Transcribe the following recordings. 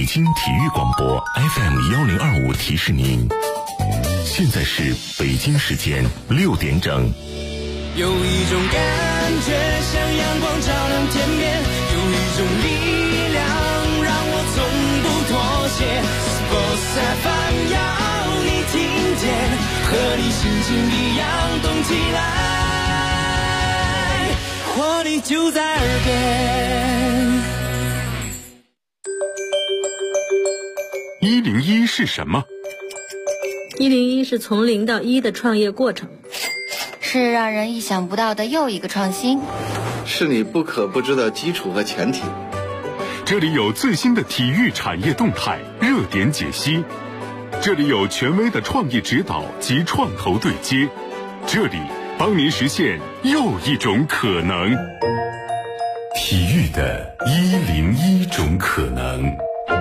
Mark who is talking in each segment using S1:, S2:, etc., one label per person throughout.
S1: 京体育广播 FM1025提示您，现在是北京时间6点整。
S2: 有一种感觉像阳光照亮天边，有一种力量让我从不妥协。Sports FM 要你听见，和你心情一样动起来，活力就在耳边。
S1: 101是什么
S3: ？101是从0到1的创业过程，
S4: 是让人意想不到的又一个创新，
S5: 是你不可不知的基础和前提。
S1: 这里有最新的体育产业动态热点解析，这里有权威的创业指导及创投对接，这里帮您实现又一种可能。体育的101种可能。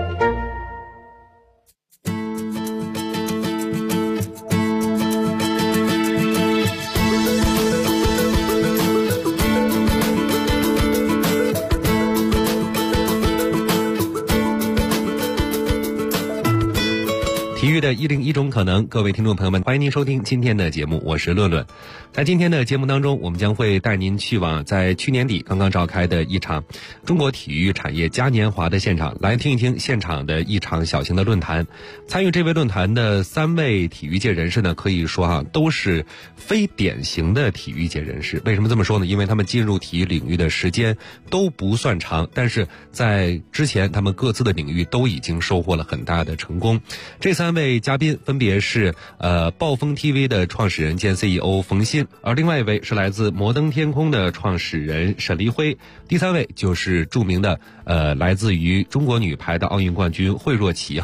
S6: 体育的101种可能，各位听众朋友们，欢迎您收听今天的节目，我是乐乐。在今天的节目当中，我们将会带您去往在去年底刚刚召开的一场中国体育产业嘉年华的现场，来听一听现场的一场小型的论坛。参与这位论坛的3位体育界人士呢，可以说都是非典型的体育界人士。为什么这么说呢？因为他们进入体育领域的时间都不算长，但是在之前他们各自的领域都已经收获了很大的成功。这3位嘉宾分别是暴风 TV 的创始人兼 CEO 冯鑫，而另外一位是来自摩登天空的创始人沈黎辉，第3位就是著名的来自于中国女排的奥运冠军惠若琪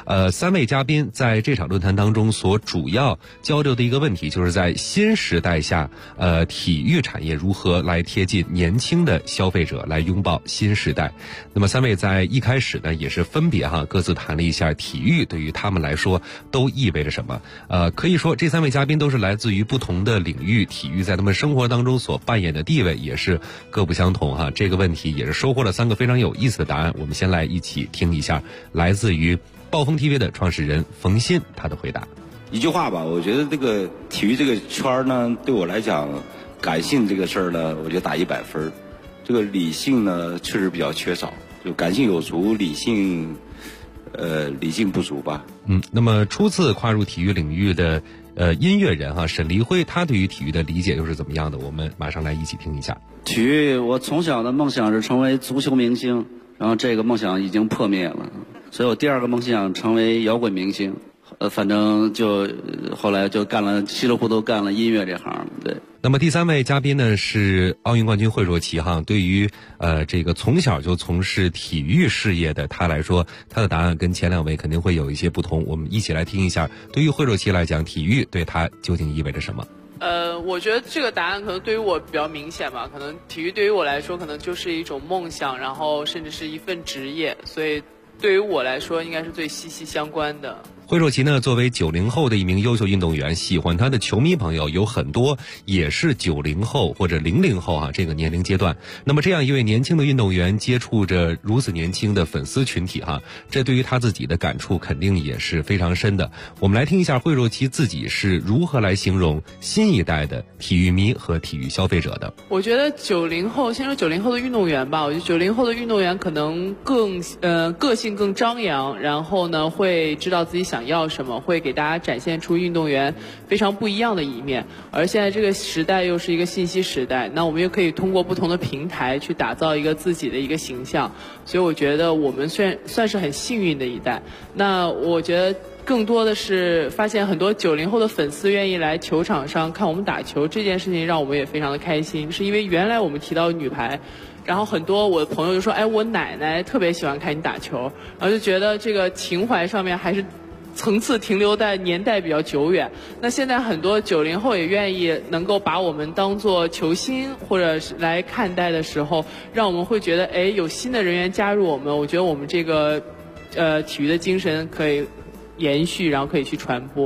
S6: 3位嘉宾在这场论坛当中所主要交流的一个问题，就是在新时代下体育产业如何来贴近年轻的消费者，来拥抱新时代。那么3位在一开始呢，也是分别各自谈了一下体育对于他们来说都意味着什么。可以说这3位嘉宾都是来自于不同的领域，体育在他们生活当中所扮演的地位也是各不相同这个问题也是收获了3个非常有意思的答案。我们先来一起听一下来自于暴风 TV 的创始人冯鑫他的回答。
S7: 一句话吧，我觉得这个体育这个圈呢，对我来讲，感性这个事儿呢，我觉得打100分。这个理性呢，确实比较缺少，就感性有足，理性不足吧。
S6: 那么初次跨入体育领域的音乐人沈黎辉，他对于体育的理解又是怎么样的？我们马上来一起听一下。
S8: 体育，我从小的梦想是成为足球明星，然后这个梦想已经破灭了，所以我第2个梦想成为摇滚明星。反正就后来就干了稀里糊涂干了音乐这行。对。
S6: 那么第3位嘉宾呢是奥运冠军惠若琪对于这个从小就从事体育事业的他来说，他的答案跟前2位肯定会有一些不同。我们一起来听一下，对于惠若琪来讲，体育对他究竟意味着什么？
S9: 我觉得这个答案可能对于我比较明显吧，可能体育对于我来说可能就是一种梦想，然后甚至是一份职业，所以对于我来说应该是最息息相关的。
S6: 惠若琪呢，作为90后的一名优秀运动员，喜欢她的球迷朋友有很多也是90后或者00后这个年龄阶段。那么这样一位年轻的运动员接触着如此年轻的粉丝群体这对于他自己的感触肯定也是非常深的。我们来听一下惠若琪自己是如何来形容新一代的体育迷和体育消费者的。
S9: 我觉得90后，先说90后的运动员吧，我觉得90后的运动员可能更个性更张扬，然后呢会知道自己想要什么，会给大家展现出运动员非常不一样的一面。而现在这个时代又是一个信息时代，那我们又可以通过不同的平台去打造一个自己的一个形象，所以我觉得我们算是很幸运的一代。那我觉得更多的是发现很多90后的粉丝愿意来球场上看我们打球，这件事情让我们也非常的开心。是因为原来我们提到女排，然后很多我的朋友就说我奶奶特别喜欢看你打球，然后就觉得这个情怀上面还是层次停留在年代比较久远。那现在很多90后也愿意能够把我们当作球星或者是来看待的时候，让我们会觉得有新的人员加入我们，我觉得我们这个体育的精神可以延续，然后可以去传播。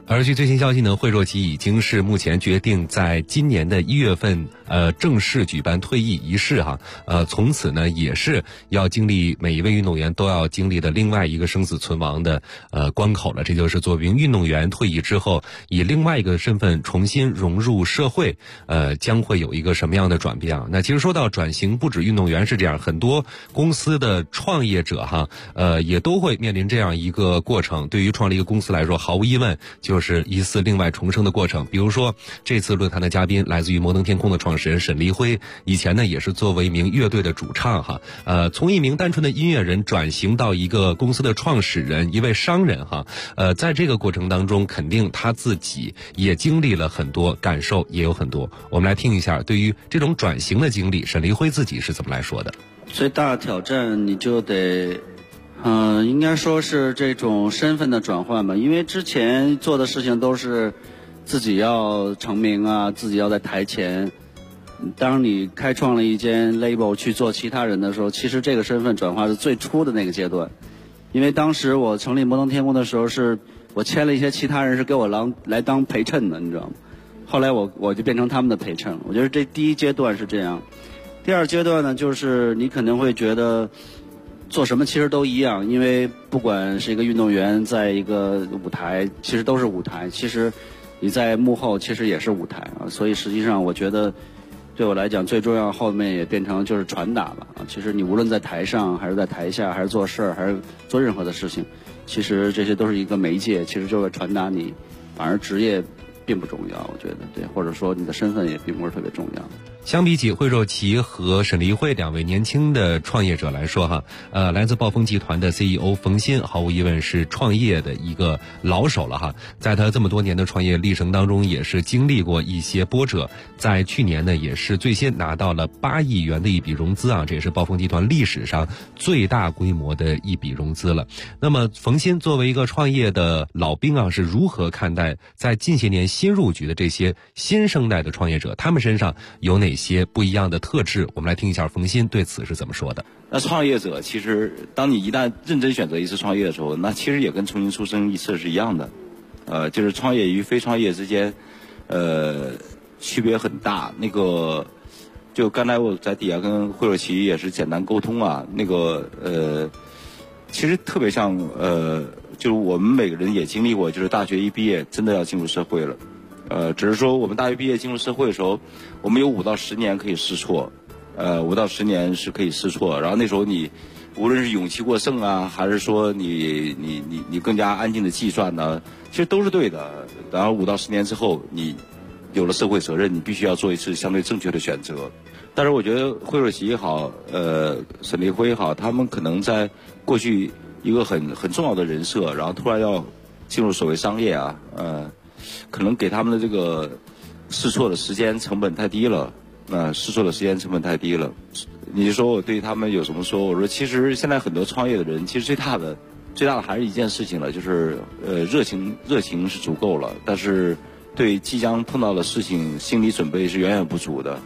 S6: 而据最新消息呢，惠若琪已经是目前决定在今年的1月份正式举办退役仪式哈。从此呢也是要经历每一位运动员都要经历的另外一个生死存亡的关口了。这就是作为运动员退役之后，以另外一个身份重新融入社会，将会有一个什么样的转变啊？那其实说到转型，不止运动员是这样，很多公司的创业者哈，也都会面临这样一个过程。对于创立一个公司来说，毫无疑问就是一次另外重生的过程。比如说这次论坛的嘉宾来自于摩登天空的创始人沈黎辉，以前呢也是作为一名乐队的主唱哈，从一名单纯的音乐人转型到一个公司的创始人，一位商人哈，在这个过程当中，肯定他自己也经历了很多，感受也有很多。我们来听一下对于这种转型的经历，沈黎辉自己是怎么来说的。
S8: 最大的挑战你就得应该说是这种身份的转换吧，因为之前做的事情都是自己要成名啊，自己要在台前。当你开创了一间 label 去做其他人的时候，其实这个身份转化是最初的那个阶段。因为当时我成立摩登天空的时候，是我签了一些其他人是给我来当陪衬的，你知道吗？后来我就变成他们的陪衬。我觉得这第一阶段是这样。第二阶段呢，就是你可能会觉得做什么其实都一样，因为不管是一个运动员在一个舞台，其实都是舞台，其实你在幕后其实也是舞台啊。所以实际上我觉得对我来讲最重要，后面也变成就是传达了啊。其实你无论在台上还是在台下，还是做事儿，还是做任何的事情，其实这些都是一个媒介，其实就是传达你，反而职业并不重要，我觉得对，或者说你的身份也并不是特别重要。
S6: 相比起惠若琪和沈黎辉两位年轻的创业者来说哈，来自暴风集团的 CEO 冯鑫毫无疑问是创业的一个老手了哈。在他这么多年的创业历程当中，也是经历过一些波折。在去年呢，也是最先拿到了8亿元的一笔融资啊，这也是暴风集团历史上最大规模的一笔融资了。那么冯鑫作为一个创业的老兵啊，是如何看待在近些年新入局的这些新生代的创业者，他们身上有哪些不一样的特质？我们来听一下冯鑫对此是怎么说的。
S7: 那创业者其实当你一旦认真选择一次创业的时候，那其实也跟重新出生一次是一样的。就是创业与非创业之间区别很大。那个就刚才我在底下跟惠若琪也是简单沟通啊，那个其实特别像就是我们每个人也经历过，就是大学一毕业真的要进入社会了。只是说我们大学毕业进入社会的时候，我们有5到10年可以试错，5到10年是可以试错。然后那时候你无论是勇气过剩啊，还是说你更加安静的计算呢，其实都是对的。然后5到10年之后，你有了社会责任，你必须要做一次相对正确的选择。但是我觉得惠若琪也好，沈黎辉也好，他们可能在过去一个很重要的人设，然后突然要进入所谓商业啊，可能给他们的这个试错的时间成本太低了，试错的时间成本太低了。你说我对他们有什么说？我说其实现在很多创业的人，其实最大的还是一件事情了，就是热情是足够了，但是对即将碰到的事情心理准备是远远不足的，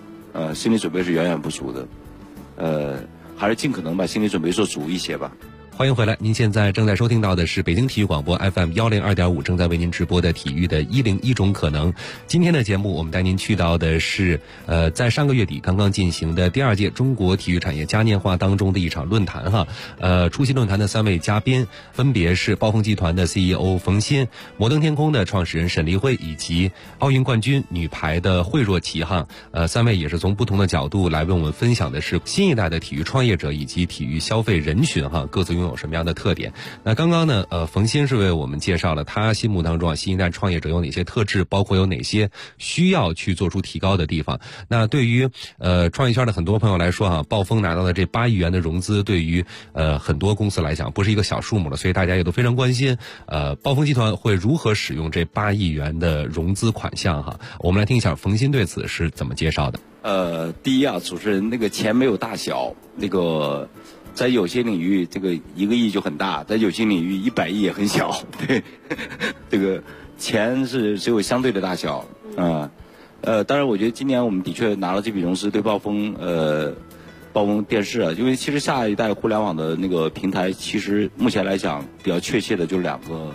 S7: 还是尽可能把心理准备做足一些吧。
S6: 欢迎回来，您现在正在收听到的是北京体育广播 FM102.5， 正在为您直播的体育的101种可能。今天的节目我们带您去到的是在上个月底刚刚进行的第2届中国体育产业嘉年华当中的一场论坛哈。出席论坛的3位嘉宾分别是暴风集团的 CEO 冯鑫、摩登天空的创始人沈黎辉以及奥运冠军女排的惠若琪哈。3位也是从不同的角度来为我们分享的是新一代的体育创业者以及体育消费人群哈，各自拥有什么样的特点。那刚刚呢冯鑫是为我们介绍了他心目当中啊新一代创业者有哪些特质，包括有哪些需要去做出提高的地方。那对于创业圈的很多朋友来说啊，暴风拿到的这8亿元的融资对于很多公司来讲不是一个小数目了，所以大家也都非常关心暴风集团会如何使用这8亿元的融资款项哈。我们来听一下冯鑫对此是怎么介绍的。
S7: 第一啊，主持人，那个钱没有大小，那个在有些领域这个1个亿就很大，在有些领域100亿也很小，对，这个钱是只有相对的大小啊。当然我觉得今年我们的确拿了这笔融资，对暴风电视啊，因为其实下一代互联网的那个平台，其实目前来讲比较确切的就是2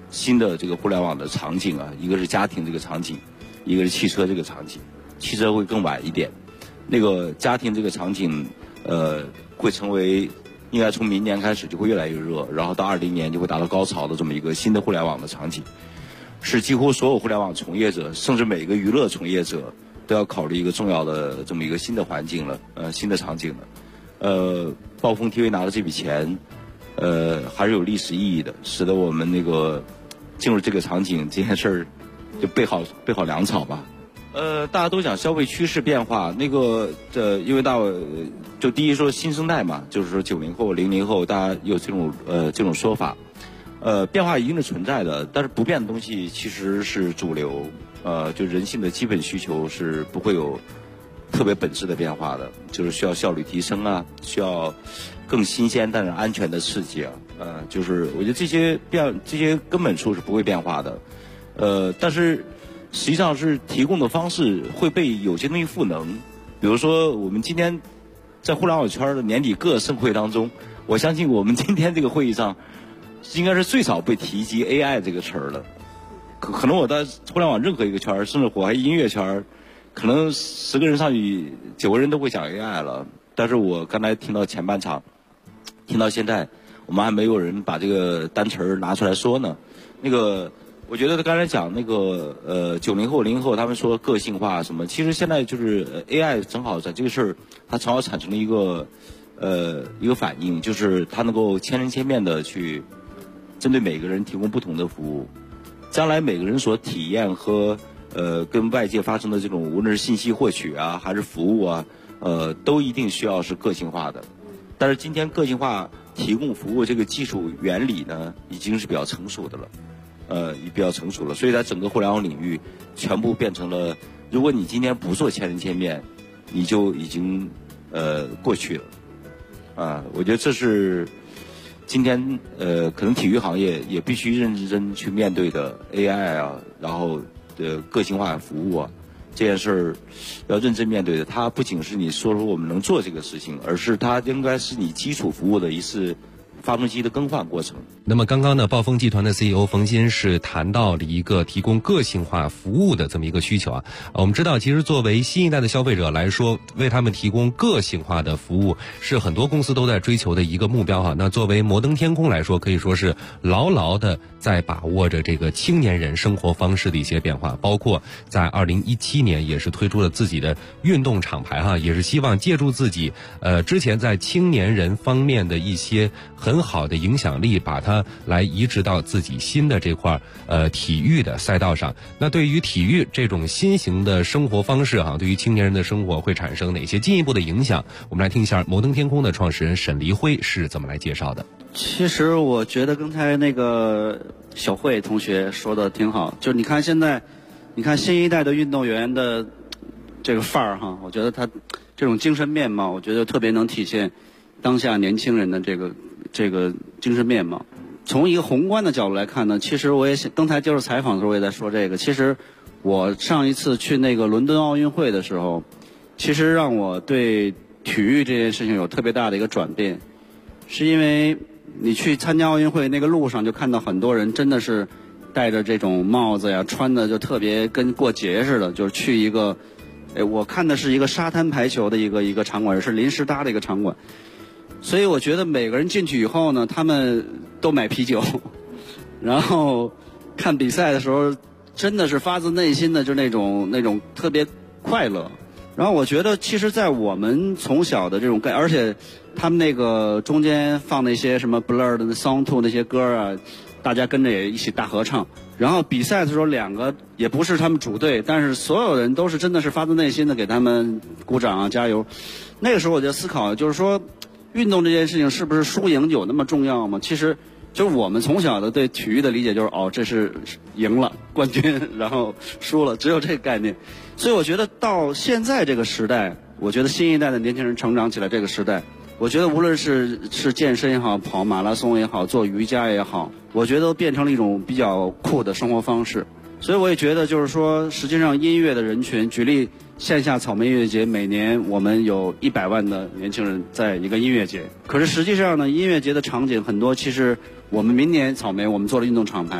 S7: 新的这个互联网的场景啊，一个是家庭这个场景，一个是汽车这个场景。汽车会更晚一点，那个家庭这个场景，会成为应该从明年开始就会越来越热，然后到2020年就会达到高潮的这么一个新的互联网的场景，是几乎所有互联网从业者，甚至每个娱乐从业者都要考虑一个重要的这么一个新的环境了，新的场景了。暴风 TV 拿了这笔钱，还是有历史意义的，使得我们那个进入这个场景这件事儿就备好粮草吧。大家都讲消费趋势变化，那个因为就第一说新生代嘛，就是说90后、00后，大家有这种说法，变化一定是存在的，但是不变的东西其实是主流，就人性的基本需求是不会有特别本质的变化的，就是需要效率提升啊，需要更新鲜但是安全的刺激啊，就是我觉得这些根本处是不会变化的，但是实际上是提供的方式会被有些东西赋能，比如说我们今天在互联网圈的年底各个盛会当中，我相信我们今天这个会议上应该是最少被提及 AI 这个词儿了。可能我在互联网任何一个圈，甚至我还音乐圈，可能10个人上去9个人都会讲 AI 了。但是我刚才听到前半场，听到现在，我们还没有人把这个单词儿拿出来说呢。我觉得他刚才讲那个90后、00后，他们说个性化什么，其实现在就是 AI 正好在这个事儿，它正好产生了一个反应，就是它能够千人千面的去针对每个人提供不同的服务。将来每个人所体验和跟外界发生的这种无论是信息获取啊，还是服务啊，都一定需要是个性化的。但是今天个性化提供服务这个技术原理呢，已经是比较成熟的了。比较成熟了，所以在整个互联网领域，全部变成了，如果你今天不做千人千面，你就已经过去了，我觉得这是今天可能体育行业也必须认真去面对的 AI 啊，然后个性化服务啊，这件事儿要认真面对的。它不仅是你说我们能做这个事情，而是它应该是你基础服务的一次发动机的更换过程。
S6: 那么刚刚呢，暴风集团的 CEO 冯鑫是谈到了一个提供个性化服务的这么一个需求啊。我们知道，其实作为新一代的消费者来说，为他们提供个性化的服务是很多公司都在追求的一个目标哈。那作为摩登天空来说，可以说是牢牢的在把握着这个青年人生活方式的一些变化，包括在2017年也是推出了自己的运动厂牌哈，也是希望借助自己之前在青年人方面的一些很好的影响力，把它来移植到自己新的这块体育的赛道上。那对于体育这种新型的生活方式对于青年人的生活会产生哪些进一步的影响？我们来听一下摩登天空的创始人沈黎辉是怎么来介绍的。
S8: 其实我觉得刚才那个小慧同学说的挺好，就是你看现在，你看新一代的运动员的这个范儿我觉得他这种精神面貌，我觉得特别能体现当下年轻人的这个精神面貌。从一个宏观的角度来看呢，其实我也刚才接受采访的时候我也在说这个。其实我上一次去那个伦敦奥运会的时候，其实让我对体育这件事情有特别大的一个转变，是因为你去参加奥运会那个路上就看到很多人真的是戴着这种帽子呀，穿的就特别跟过节似的，就是去一个我看的是一个沙滩排球的一个场馆，是临时搭的一个场馆。所以我觉得每个人进去以后呢，他们都买啤酒，然后看比赛的时候真的是发自内心的就那种特别快乐。然后我觉得其实在我们从小的这种而且他们那个中间放那些什么 Blur 的 Song 2那些歌啊，大家跟着也一起大合唱。然后比赛的时候两个也不是他们主队，但是所有人都是真的是发自内心的给他们鼓掌啊加油。那个时候我就思考，就是说运动这件事情是不是输赢有那么重要吗？其实就是我们从小的对体育的理解就是这是赢了冠军，然后输了，只有这个概念。所以我觉得到现在这个时代，我觉得新一代的年轻人成长起来这个时代，我觉得无论是健身也好，跑马拉松也好，做瑜伽也好，我觉得都变成了一种比较酷的生活方式。所以我也觉得就是说，实际上音乐的人群，举例线下草莓音乐节，每年我们有100万的年轻人在一个音乐节。可是实际上呢，音乐节的场景很多，其实我们明年草莓我们做了运动厂牌，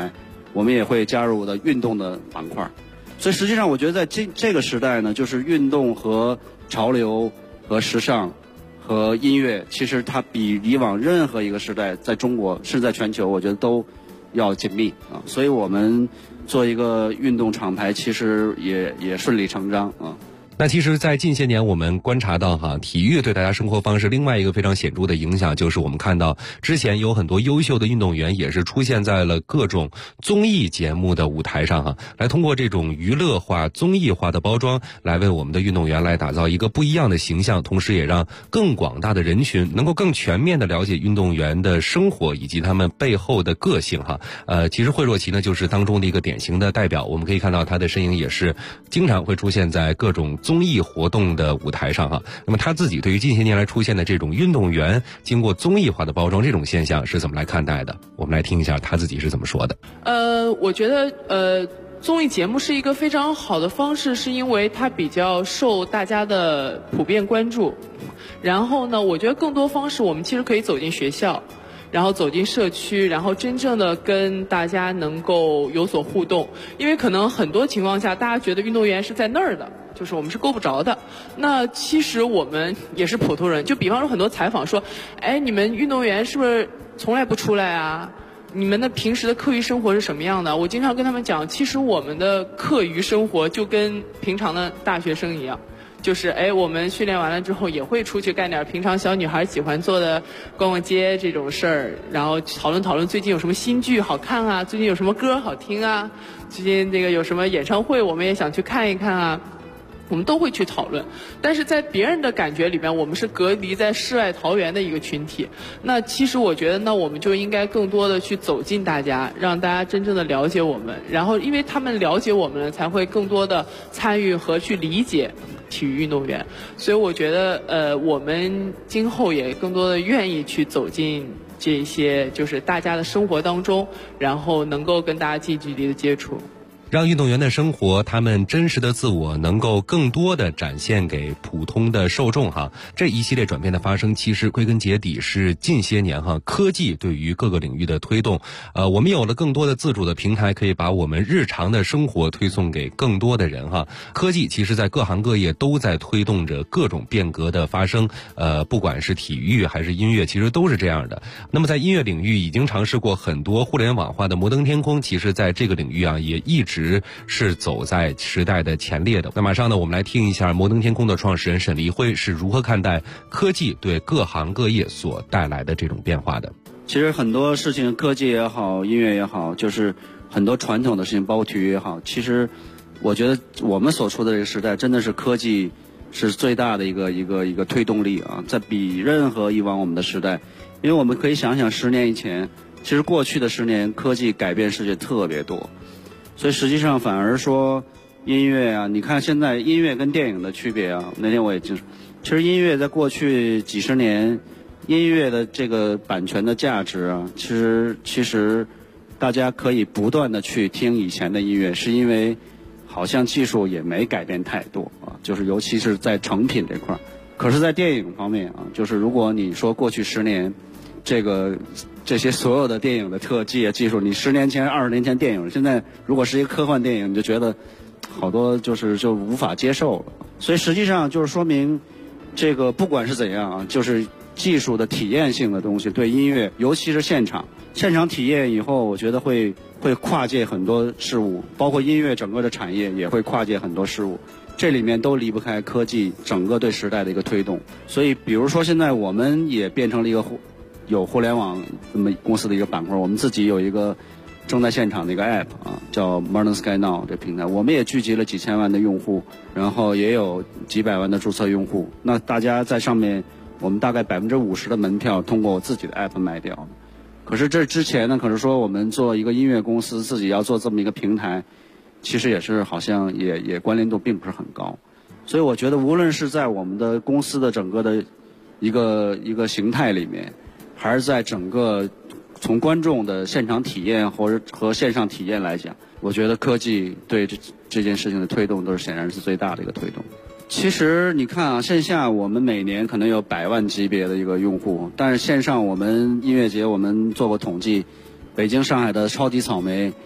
S8: 我们也会加入的运动的板块。所以实际上我觉得在这个时代呢，就是运动和潮流和时尚和音乐，其实它比以往任何一个时代在中国甚至在全球我觉得都要紧密啊。所以我们做一个运动厂牌其实也顺理成章啊。
S6: 那其实在近些年我们观察到体育对大家生活方式另外一个非常显著的影响，就是我们看到之前有很多优秀的运动员也是出现在了各种综艺节目的舞台上来通过这种娱乐化综艺化的包装来为我们的运动员来打造一个不一样的形象，同时也让更广大的人群能够更全面的了解运动员的生活以及他们背后的个性其实惠若琪呢就是当中的一个典型的代表，我们可以看到他的身影也是经常会出现在各种综艺活动的舞台上那么他自己对于近些年来出现的这种运动员经过综艺化的包装这种现象是怎么来看待的？我们来听一下他自己是怎么说的。
S9: 我觉得综艺节目是一个非常好的方式，是因为它比较受大家的普遍关注。然后呢，我觉得更多方式我们其实可以走进学校，然后走进社区，然后真正的跟大家能够有所互动。因为可能很多情况下大家觉得运动员是在那儿的，就是我们是够不着的。那其实我们也是普通人，就比方说很多采访说，你们运动员是不是从来不出来啊？你们的平时的课余生活是什么样的？我经常跟他们讲，其实我们的课余生活就跟平常的大学生一样，就是我们训练完了之后也会出去干点平常小女孩喜欢做的逛逛街这种事儿，然后讨论最近有什么新剧好看啊，最近有什么歌好听啊，最近这个有什么演唱会我们也想去看一看啊，我们都会去讨论。但是在别人的感觉里面，我们是隔离在世外桃源的一个群体。那其实我觉得呢，我们就应该更多的去走进大家，让大家真正的了解我们，然后因为他们了解我们了，才会更多的参与和去理解体育运动员。所以我觉得我们今后也更多的愿意去走进这些就是大家的生活当中，然后能够跟大家近距离的接触，
S6: 让运动员的生活他们真实的自我能够更多的展现给普通的受众这一系列转变的发生，其实归根结底是近些年科技对于各个领域的推动。我们有了更多的自主的平台，可以把我们日常的生活推送给更多的人科技其实在各行各业都在推动着各种变革的发生，不管是体育还是音乐，其实都是这样的。那么在音乐领域已经尝试过很多互联网化的摩登天空，其实在这个领域也一直是走在时代的前列的。那马上呢，我们来听一下摩登天空的创始人沈黎辉是如何看待科技对各行各业所带来的这种变化的。
S8: 其实很多事情，科技也好，音乐也好，就是很多传统的事情，包括体育也好，其实我觉得我们所处的这个时代，真的是科技是最大的一个推动力在比任何以往我们的时代。因为我们可以想想10年以前，其实过去的10年科技改变世界特别多。所以实际上反而说音乐你看现在音乐跟电影的区别那天我也其实音乐在过去几十年，音乐的这个版权的价值其实大家可以不断的去听以前的音乐，是因为好像技术也没改变太多就是尤其是在成品这块。可是在电影方面就是如果你说过去10年这些所有的电影的特技技术，你10年前20年前电影，现在如果是一个科幻电影，你就觉得好多就无法接受了。所以实际上就是说明这个不管是怎样就是技术的体验性的东西对音乐，尤其是现场体验以后，我觉得会跨界很多事物，包括音乐整个的产业也会跨界很多事物，这里面都离不开科技整个对时代的一个推动。所以比如说现在我们也变成了一个有互联网这么公司的一个板块，我们自己有一个正在现场的一个 app 叫 Modern Sky Now 这平台，我们也聚集了几千万的用户，然后也有几百万的注册用户。那大家在上面，我们大概50%的门票通过我自己的 app 卖掉。可是这之前呢，可是说我们做一个音乐公司，自己要做这么一个平台，其实也是好像也关联度并不是很高。所以我觉得无论是在我们的公司的整个的一个形态里面，还是在整个从观众的现场体验和线上体验来讲，我觉得科技对这件事情的推动都是显然是最大的一个推动。其实你看线下我们每年可能有100万级别的一个用户，但是线上我们音乐节我们做过统计，北京、上海的超级草莓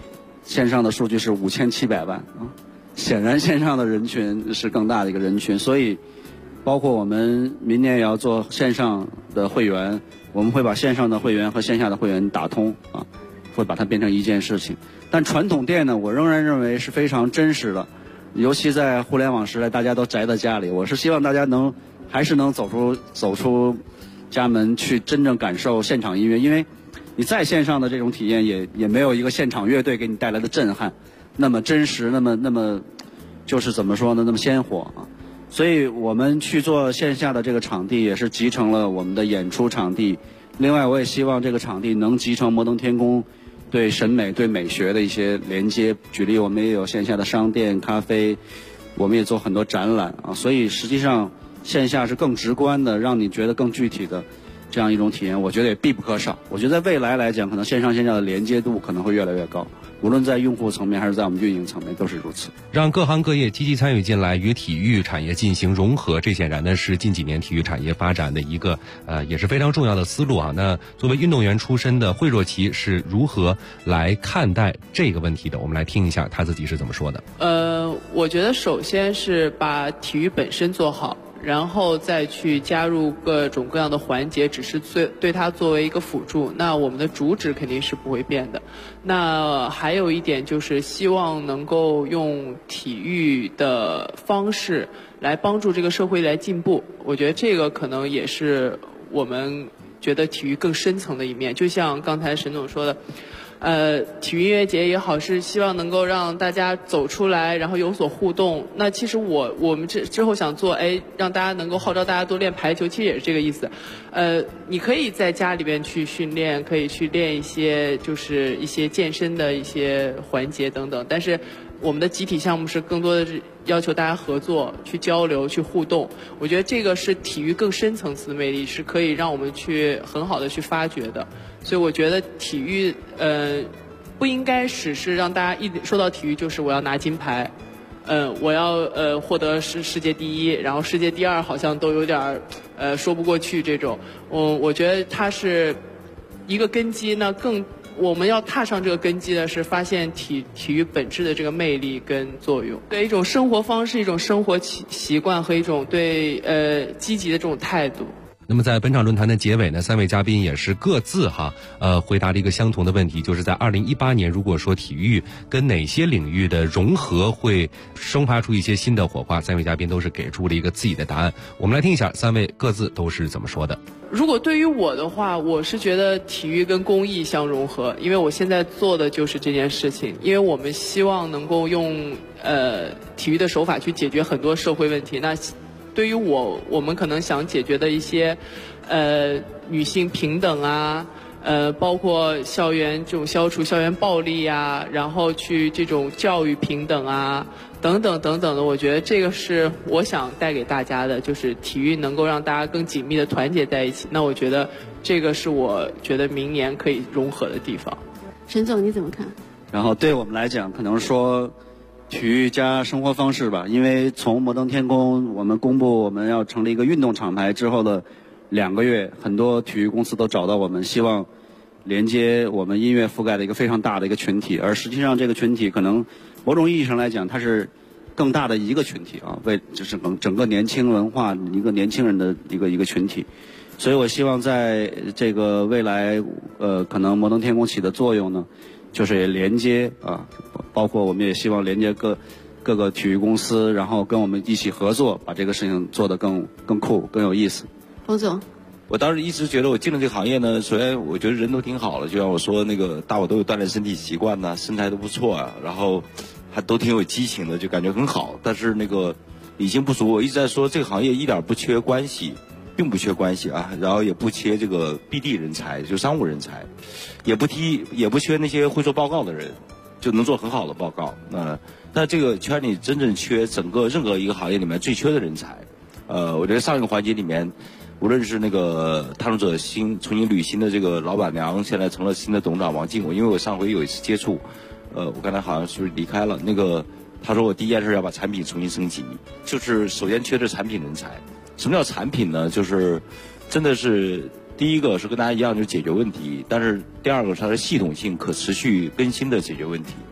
S8: 线上的数据是5700万啊，显然线上的人群是更大的一个人群，所以包括我们明年也要做线上的会员，我们会把线上的会员和线下的会员打通啊，会把它变成一件事情。但传统店呢，我仍然认为是非常真实的，尤其在互联网时代，大家都宅在家里，我是希望大家还是能走出家门去真正感受现场音乐，因为你在线上的这种体验也没有一个现场乐队给你带来的震撼那么真实，那么就是怎么说呢，那么鲜活啊。所以我们去做线下的这个场地，也是集成了我们的演出场地。另外，我也希望这个场地能集成摩登天空对审美、对美学的一些连接。举例，我们也有线下的商店、咖啡，我们也做很多展览啊。所以实际上线下是更直观的，让你觉得更具体的这样一种体验，我觉得也必不可少。我觉得在未来来讲，可能线上线下的连接度可能会越来越高，无论在用户层面还是在我们运营层面都是如此。
S6: 让各行各业积极参与进来，与体育产业进行融合，这显然呢是近几年体育产业发展的一个也是非常重要的思路啊。那作为运动员出身的惠若琪是如何来看待这个问题的？我们来听一下他自己是怎么说的。
S9: 我觉得首先是把体育本身做好，然后再去加入各种各样的环节，只是对它作为一个辅助。那我们的主旨肯定是不会变的。那还有一点就是希望能够用体育的方式来帮助这个社会来进步。我觉得这个可能也是我们觉得体育更深层的一面。就像刚才沈总说的，体育音乐节也好，是希望能够让大家走出来，然后有所互动。那其实我们之后想做，让大家能够号召大家多练排球，其实也是这个意思。你可以在家里边去训练，可以去练一些就是一些健身的一些环节等等，但是我们的集体项目是更多的是要求大家合作、去交流、去互动。我觉得这个是体育更深层次的魅力，是可以让我们去很好的去发掘的。所以我觉得体育不应该只是让大家一说到体育就是我要拿金牌，我要获得世界第一，然后世界第二好像都有点说不过去这种。我觉得它是一个根基，那我们要踏上这个根基的是发现体育本质的这个魅力跟作用，对一种生活方式、一种生活习惯和一种对积极的这种态度。
S6: 那么在本场论坛的结尾呢，三位嘉宾也是各自回答了一个相同的问题，就是在2018年，如果说体育跟哪些领域的融合会生发出一些新的火花，三位嘉宾都是给出了一个自己的答案。我们来听一下三位各自都是怎么说的。
S9: 如果对于我的话，我是觉得体育跟公益相融合，因为我现在做的就是这件事情，因为我们希望能够用体育的手法去解决很多社会问题。那对于我们可能想解决的一些女性平等啊，包括校园这种消除校园暴力啊，然后去这种教育平等啊，等等等等的，我觉得这个是我想带给大家的，就是体育能够让大家更紧密的团结在一起。那我觉得这个是我觉得明年可以融合的地方。
S3: 沈总你怎么看？
S8: 然后对我们来讲，可能说体育加生活方式吧，因为从摩登天空我们公布我们要成立一个运动厂牌之后的2个月，很多体育公司都找到我们，希望连接我们音乐覆盖的一个非常大的一个群体，而实际上这个群体可能某种意义上来讲，它是更大的一个群体啊，为就是整个年轻文化一个年轻人的一个群体。所以我希望在这个未来可能摩登天空起的作用呢，就是也连接啊，包括我们也希望连接各个体育公司，然后跟我们一起合作，把这个事情做得更酷、更有意思。
S3: 冯总，
S7: 我当时一直觉得我进了这个行业呢，首先我觉得人都挺好的，就像我说那个大伙都有锻炼身体习惯呐，身材都不错啊，然后还都挺有激情的，就感觉很好。但是那个理性不足，我一直在说这个行业一点不缺关系，并不缺关系啊，然后也不缺这个 BD 人才，就商务人才，也不缺那些会做报告的人，就能做很好的报告。那这个圈里真正缺任何一个行业里面最缺的人才。我觉得上一个环节里面，无论是那个探路者重新旅行的这个老板娘，现在成了新的董事长王静，因为我上回有一次接触，我刚才好像是离开了，那个他说我第一件事要把产品重新升级，就是首先缺的产品人才。什么叫产品呢？就是真的是第一个是跟大家一样，就是解决问题，但是第二个它是系统性、可持续更新的解决问题。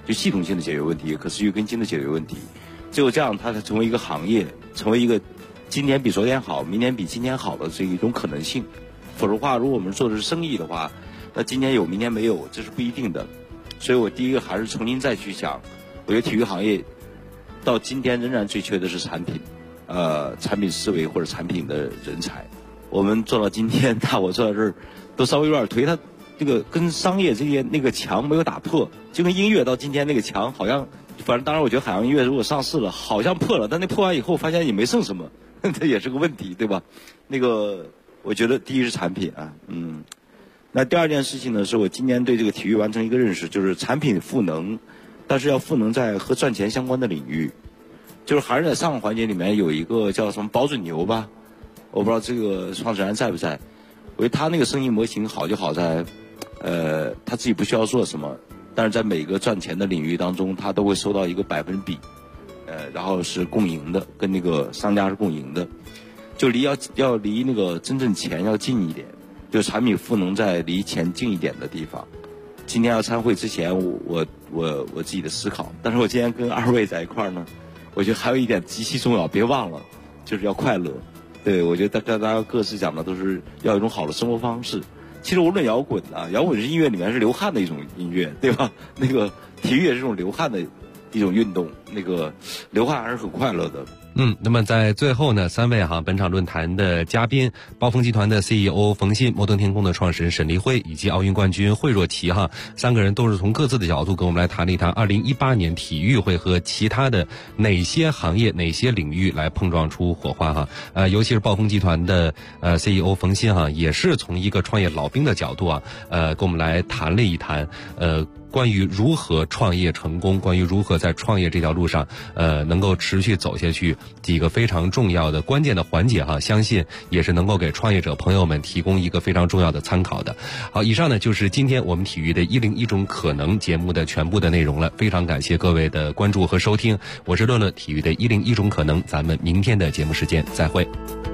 S7: 就系统性的解决问题，也可持续跟进的解决问题。只有这样，它才成为一个行业，成为一个今天比昨天好，明天比今天好的这一种可能性。否则的话，如果我们做的是生意的话，那今天有明天没有，这是不一定的。所以我第一个还是重新再去想，我觉得体育行业到今天仍然最缺的是产品，产品思维或者产品的人才。我们做到今天，大伙坐在这儿都稍微有点颓，它这个跟商业这些那个墙没有打破，就跟音乐到今天那个墙好像，反正当然我觉得海洋音乐如果上市了，好像破了，但那破完以后发现也没剩什么，这也是个问题，对吧？那个我觉得第一是产品啊，那第二件事情呢，是我今年对这个体育完成一个认识，就是产品赋能，但是要赋能在和赚钱相关的领域，就是还是在上个环节里面有一个叫什么保准牛吧，我不知道这个创始人在不在。我觉得他那个生意模型好就好在，他自己不需要做什么，但是在每个赚钱的领域当中，他都会收到一个百分比，然后是共赢的，跟那个商家是共赢的，就要离那个真正钱要近一点。就产品赋能在离钱近一点的地方。今天要参会之前，我自己的思考，但是我今天跟二位在一块儿呢，我觉得还有一点极其重要，别忘了，就是要快乐。对，我觉得大家各自讲的都是要有一种好的生活方式。其实无论摇滚啊，摇滚是音乐里面是流汗的一种音乐，对吧？那个体育也是这种流汗的一种运动，那个流汗还是很快乐的。
S6: 那么在最后呢，3位本场论坛的嘉宾，暴风集团的 CEO 冯鑫、摩登天空的创始人沈黎辉以及奥运冠军惠若琪3个人都是从各自的角度跟我们来谈了一谈2018年体育会和其他的哪些行业、哪些领域来碰撞出火花尤其是暴风集团的CEO 冯鑫也是从一个创业老兵的角度跟我们来谈了一谈关于如何创业成功，关于如何在创业这条路上能够持续走下去几个非常重要的关键的环节相信也是能够给创业者朋友们提供一个非常重要的参考的。好，以上呢就是今天我们体育的101种可能节目的全部的内容了，非常感谢各位的关注和收听，我是乐乐，体育的101种可能，咱们明天的节目时间再会。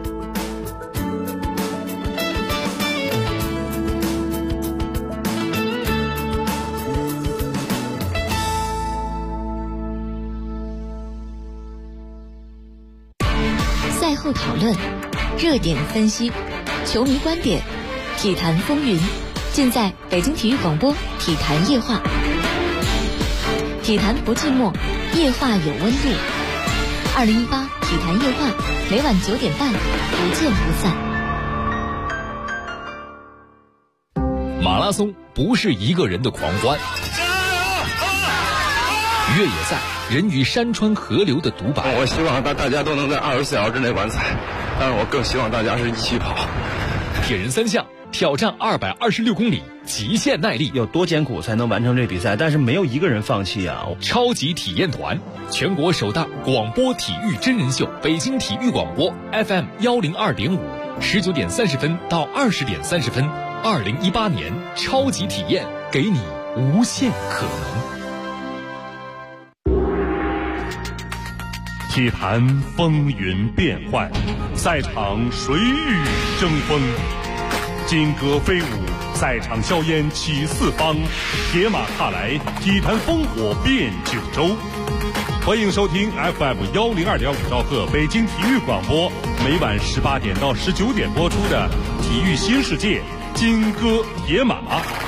S10: 赛后讨论，热点分析，球迷观点，体坛风云，尽在北京体育广播体坛夜话。体坛不寂寞，夜话有温度。2018体坛夜话，每晚9点半，不见不散。
S11: 马拉松不是一个人的狂欢，越野赛人与山川河流的独白。
S12: 我希望大家都能在24小时之内完赛，但是我更希望大家是一起跑。
S11: 铁人3项挑战226公里，极限耐力，
S13: 有多艰苦才能完成这比赛？但是没有一个人放弃啊！
S11: 超级体验团，全国首档广播体育真人秀，北京体育广播 FM 102.5，19点30分到20点30分，2018年超级体验，给你无限可能。
S14: 体坛风云变幻，赛场水雨争锋，金戈飞舞，赛场硝烟起四方，铁马踏来，体坛烽火遍九州。欢迎收听 FM 102.5兆赫北京体育广播，每晚18点到19点播出的《体育新世界》金戈铁马。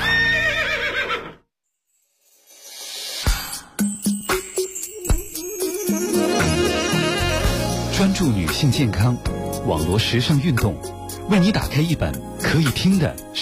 S15: 专注女性健康，网罗时尚运动，为你打开一本可以听的